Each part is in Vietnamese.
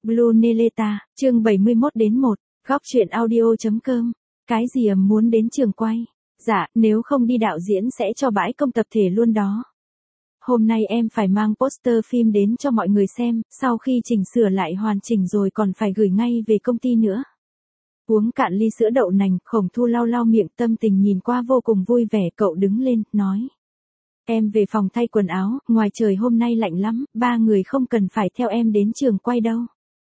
Blue Neleta, chương 71-1, góc truyện audio.com. Cái gì muốn đến trường quay? Dạ, nếu không đi đạo diễn sẽ cho bãi công tập thể luôn đó. Hôm nay em phải mang poster phim đến cho mọi người xem, sau khi chỉnh sửa lại hoàn chỉnh rồi còn phải gửi ngay về công ty nữa. Uống cạn ly sữa đậu nành, Khổng Thu lau lau miệng, tâm tình nhìn qua vô cùng vui vẻ. Cậu đứng lên, nói. Em về phòng thay quần áo, ngoài trời hôm nay lạnh lắm, ba người không cần phải theo em đến trường quay đâu.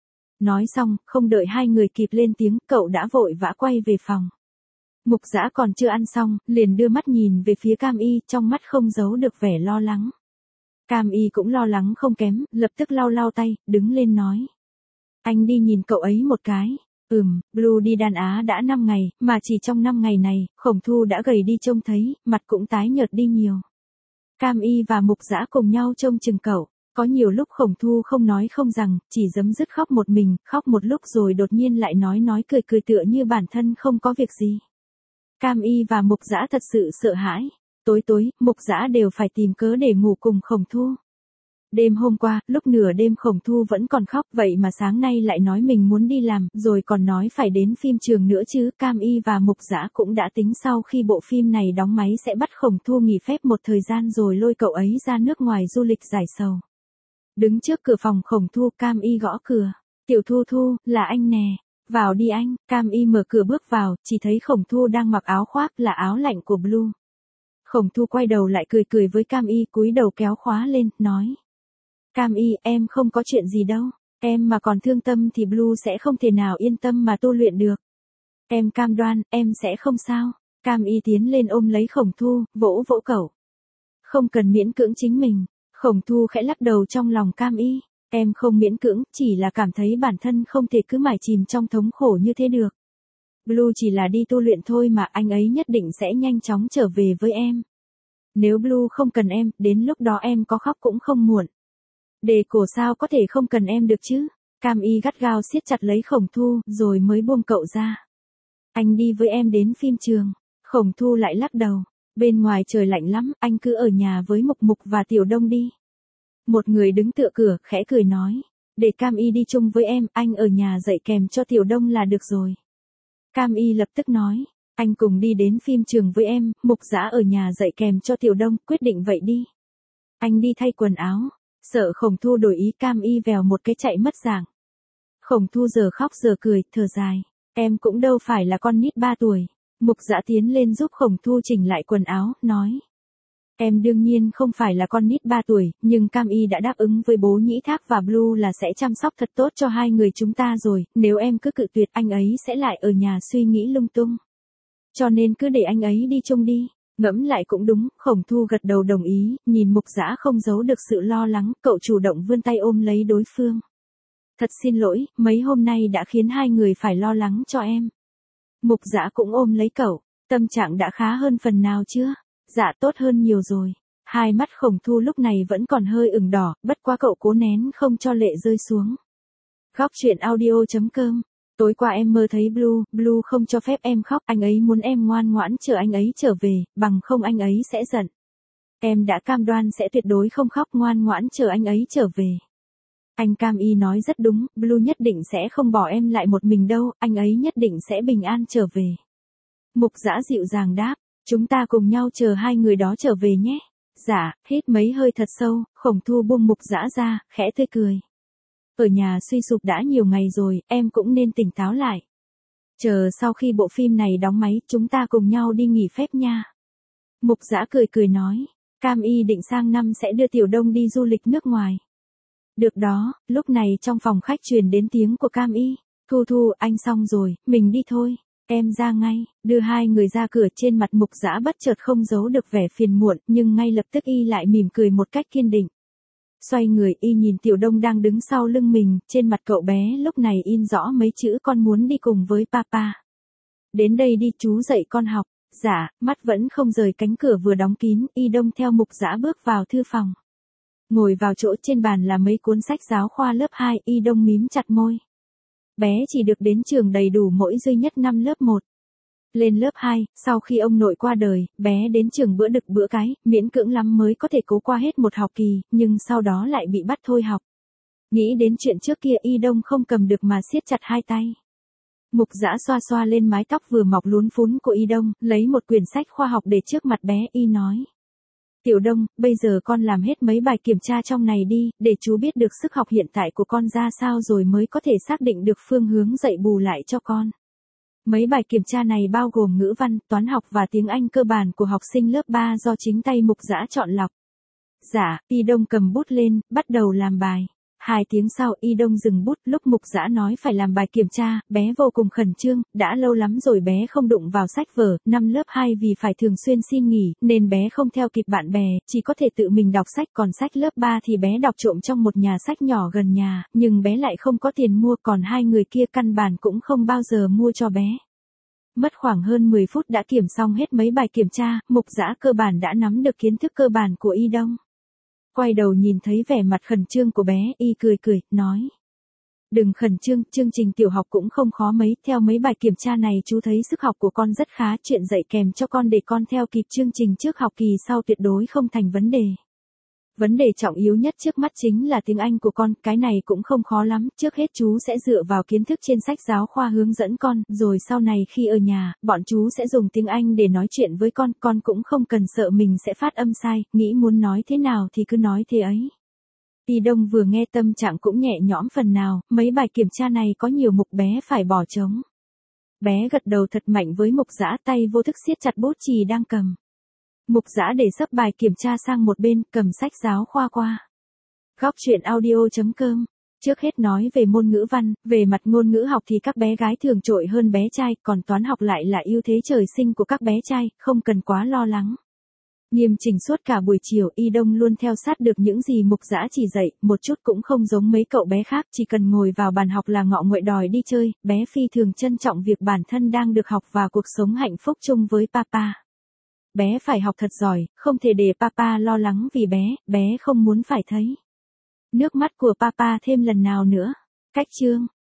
Nói xong, không đợi hai người kịp lên tiếng, cậu đã vội vã quay về phòng. Mục Dã còn chưa ăn xong, liền đưa mắt nhìn về phía Cam Y, trong mắt không giấu được vẻ lo lắng. Cam Y cũng lo lắng không kém, lập tức lau lau tay, đứng lên nói. Anh đi nhìn cậu ấy một cái. Blue đi đàn Á đã 5 ngày, mà chỉ trong 5 ngày này, Khổng Thu đã gầy đi trông thấy, mặt cũng tái nhợt đi nhiều. Cam Y và Mục Dã cùng nhau trông chừng cậu. Có nhiều lúc Khổng Thu không nói không rằng, chỉ giấm dứt khóc một mình, khóc một lúc rồi đột nhiên lại nói cười tựa như bản thân không có việc gì. Cam Y và Mục Dã thật sự sợ hãi. Tối, Mục Dã đều phải tìm cớ để ngủ cùng Khổng Thu. Đêm hôm qua, lúc nửa đêm Khổng Thu vẫn còn khóc, vậy mà sáng nay lại nói mình muốn đi làm, rồi còn nói phải đến phim trường nữa chứ. Cam Y và Mục Dã cũng đã tính sau khi bộ phim này đóng máy sẽ bắt Khổng Thu nghỉ phép một thời gian rồi lôi cậu ấy ra nước ngoài du lịch giải sầu. Đứng trước cửa phòng Khổng Thu, Cam Y gõ cửa. Tiểu Thu, là anh nè. Vào đi anh. Cam Y mở cửa bước vào, chỉ thấy Khổng Thu đang mặc áo khoác là áo lạnh của Blue. Khổng Thu quay đầu lại cười với Cam Y, cúi đầu kéo khóa lên, nói. Cam Y, em không có chuyện gì đâu. Em mà còn thương tâm thì Blue sẽ không thể nào yên tâm mà tu luyện được. Em cam đoan, em sẽ không sao. Cam Y tiến lên ôm lấy Khổng Thu, vỗ cậu. Không cần miễn cưỡng chính mình. Khổng Thu khẽ lắc đầu trong lòng Cam Y. Em không miễn cưỡng, chỉ là cảm thấy bản thân không thể cứ mải chìm trong thống khổ như thế được. Blue chỉ là đi tu luyện thôi mà, anh ấy nhất định sẽ nhanh chóng trở về với em. Nếu Blue không cần em, đến lúc đó em có khóc cũng không muộn. Đề cổ sao có thể không cần em được chứ? Cam Y gắt gao siết chặt lấy Khổng Thu, rồi mới buông cậu ra. Anh đi với em đến phim trường. Khổng Thu lại lắc đầu. Bên ngoài trời lạnh lắm, anh cứ ở nhà với Mục và Tiểu Đông đi. Một người đứng tựa cửa, khẽ cười nói. Để Cam Y đi chung với em, anh ở nhà dạy kèm cho Tiểu Đông là được rồi. Cam Y lập tức nói. Anh cùng đi đến phim trường với em, Mục Dã ở nhà dạy kèm cho Tiểu Đông, quyết định vậy đi. Anh đi thay quần áo. Sợ Khổng Thu đổi ý, Cam Y vèo một cái chạy mất dạng. Khổng Thu giờ khóc giờ cười, thở dài. Em cũng đâu phải là con nít 3 tuổi. Mục Dã tiến lên giúp Khổng Thu chỉnh lại quần áo, nói. Em đương nhiên không phải là con nít 3 tuổi, nhưng Cam Y đã đáp ứng với bố Nhĩ Thác và Blue là sẽ chăm sóc thật tốt cho hai người chúng ta rồi, nếu em cứ cự tuyệt anh ấy sẽ lại ở nhà suy nghĩ lung tung. Cho nên cứ để anh ấy đi chung đi. Ngẫm lại cũng đúng, Khổng Thu gật đầu đồng ý, nhìn Mục Dã không giấu được sự lo lắng, cậu chủ động vươn tay ôm lấy đối phương. Thật xin lỗi, mấy hôm nay đã khiến hai người phải lo lắng cho em. Mục Dã cũng ôm lấy cậu, tâm trạng đã khá hơn phần nào chưa? Dạ tốt hơn nhiều rồi. Hai mắt Khổng Thu lúc này vẫn còn hơi ửng đỏ, bất quá cậu cố nén không cho lệ rơi xuống. Góc truyện audio.com. Tối qua em mơ thấy Blue không cho phép em khóc, anh ấy muốn em ngoan ngoãn chờ anh ấy trở về, bằng không anh ấy sẽ giận. Em đã cam đoan sẽ tuyệt đối không khóc, ngoan ngoãn chờ anh ấy trở về. Anh Cam Y nói rất đúng, Blue nhất định sẽ không bỏ em lại một mình đâu, anh ấy nhất định sẽ bình an trở về. Mục Dã dịu dàng đáp, chúng ta cùng nhau chờ hai người đó trở về nhé. Dạ, hít mấy hơi thật sâu, Khổng Thu buông Mục Dã ra, khẽ tươi cười. Ở nhà suy sụp đã nhiều ngày rồi, em cũng nên tỉnh táo lại. Chờ sau khi bộ phim này đóng máy, chúng ta cùng nhau đi nghỉ phép nha. Mục Dã cười nói, Cam Y định sang năm sẽ đưa Tiểu Đông đi du lịch nước ngoài. Được đó, lúc này trong phòng khách truyền đến tiếng của Cam Y. Thu, anh xong rồi, mình đi thôi. Em ra ngay, đưa hai người ra cửa, trên mặt Mục Dã bất chợt không giấu được vẻ phiền muộn, nhưng ngay lập tức y lại mỉm cười một cách kiên định. Xoay người y nhìn Tiểu Đông đang đứng sau lưng mình, trên mặt cậu bé lúc này in rõ mấy chữ con muốn đi cùng với papa. Đến đây đi chú dạy con học. Dạ, mắt vẫn không rời cánh cửa vừa đóng kín, y Đông theo Mục Dã bước vào thư phòng. Ngồi vào chỗ trên bàn là mấy cuốn sách giáo khoa lớp 2, y Đông mím chặt môi. Bé chỉ được đến trường đầy đủ mỗi duy nhất năm lớp 1. Lên lớp 2, sau khi ông nội qua đời, bé đến trường bữa đực bữa cái, miễn cưỡng lắm mới có thể cố qua hết một học kỳ, nhưng sau đó lại bị bắt thôi học. Nghĩ đến chuyện trước kia Y Đông không cầm được mà siết chặt hai tay. Mục Dã xoa xoa lên mái tóc vừa mọc lún phún của Y Đông, lấy một quyển sách khoa học để trước mặt bé Y nói. Tiểu Đông, bây giờ con làm hết mấy bài kiểm tra trong này đi, để chú biết được sức học hiện tại của con ra sao rồi mới có thể xác định được phương hướng dạy bù lại cho con. Mấy bài kiểm tra này bao gồm ngữ văn, toán học và tiếng Anh cơ bản của học sinh lớp 3 do chính tay Mục Dã chọn lọc. Dạ, Y Đông cầm bút lên, bắt đầu làm bài. 2 tiếng sau Y Đông dừng bút, lúc Mục Dã nói phải làm bài kiểm tra, bé vô cùng khẩn trương, đã lâu lắm rồi bé không đụng vào sách vở, năm lớp 2 vì phải thường xuyên xin nghỉ, nên bé không theo kịp bạn bè, chỉ có thể tự mình đọc sách, còn sách lớp 3 thì bé đọc trộm trong một nhà sách nhỏ gần nhà, nhưng bé lại không có tiền mua, còn hai người kia căn bản cũng không bao giờ mua cho bé. Mất khoảng hơn 10 phút đã kiểm xong hết mấy bài kiểm tra, Mục Dã cơ bản đã nắm được kiến thức cơ bản của Y Đông. Quay đầu nhìn thấy vẻ mặt khẩn trương của bé, Y cười cười, nói. Đừng khẩn trương, chương trình tiểu học cũng không khó mấy, theo mấy bài kiểm tra này chú thấy sức học của con rất khá, chuyện dạy kèm cho con để con theo kịp chương trình trước học kỳ sau tuyệt đối không thành vấn đề. Vấn đề trọng yếu nhất trước mắt chính là tiếng Anh của con, cái này cũng không khó lắm, trước hết chú sẽ dựa vào kiến thức trên sách giáo khoa hướng dẫn con, rồi sau này khi ở nhà, bọn chú sẽ dùng tiếng Anh để nói chuyện với con cũng không cần sợ mình sẽ phát âm sai, nghĩ muốn nói thế nào thì cứ nói thế ấy. Y Đông vừa nghe tâm trạng cũng nhẹ nhõm phần nào, mấy bài kiểm tra này có nhiều mục bé phải bỏ trống. Bé gật đầu thật mạnh với Mục Dã, tay vô thức siết chặt bút chì đang cầm. Mục Dã để sấp bài kiểm tra sang một bên, cầm sách giáo khoa qua. Góc truyện audio.com. Trước hết nói về môn ngữ văn, về mặt ngôn ngữ học thì các bé gái thường trội hơn bé trai, còn toán học lại là ưu thế trời sinh của các bé trai, không cần quá lo lắng. Nghiêm chỉnh suốt cả buổi chiều, Y Đông luôn theo sát được những gì Mục Dã chỉ dạy, một chút cũng không giống mấy cậu bé khác, chỉ cần ngồi vào bàn học là ngọ nguậy đòi đi chơi, bé phi thường trân trọng việc bản thân đang được học và cuộc sống hạnh phúc chung với papa. Bé phải học thật giỏi, không thể để papa lo lắng vì bé không muốn phải thấy nước mắt của papa thêm lần nào nữa. Cách chương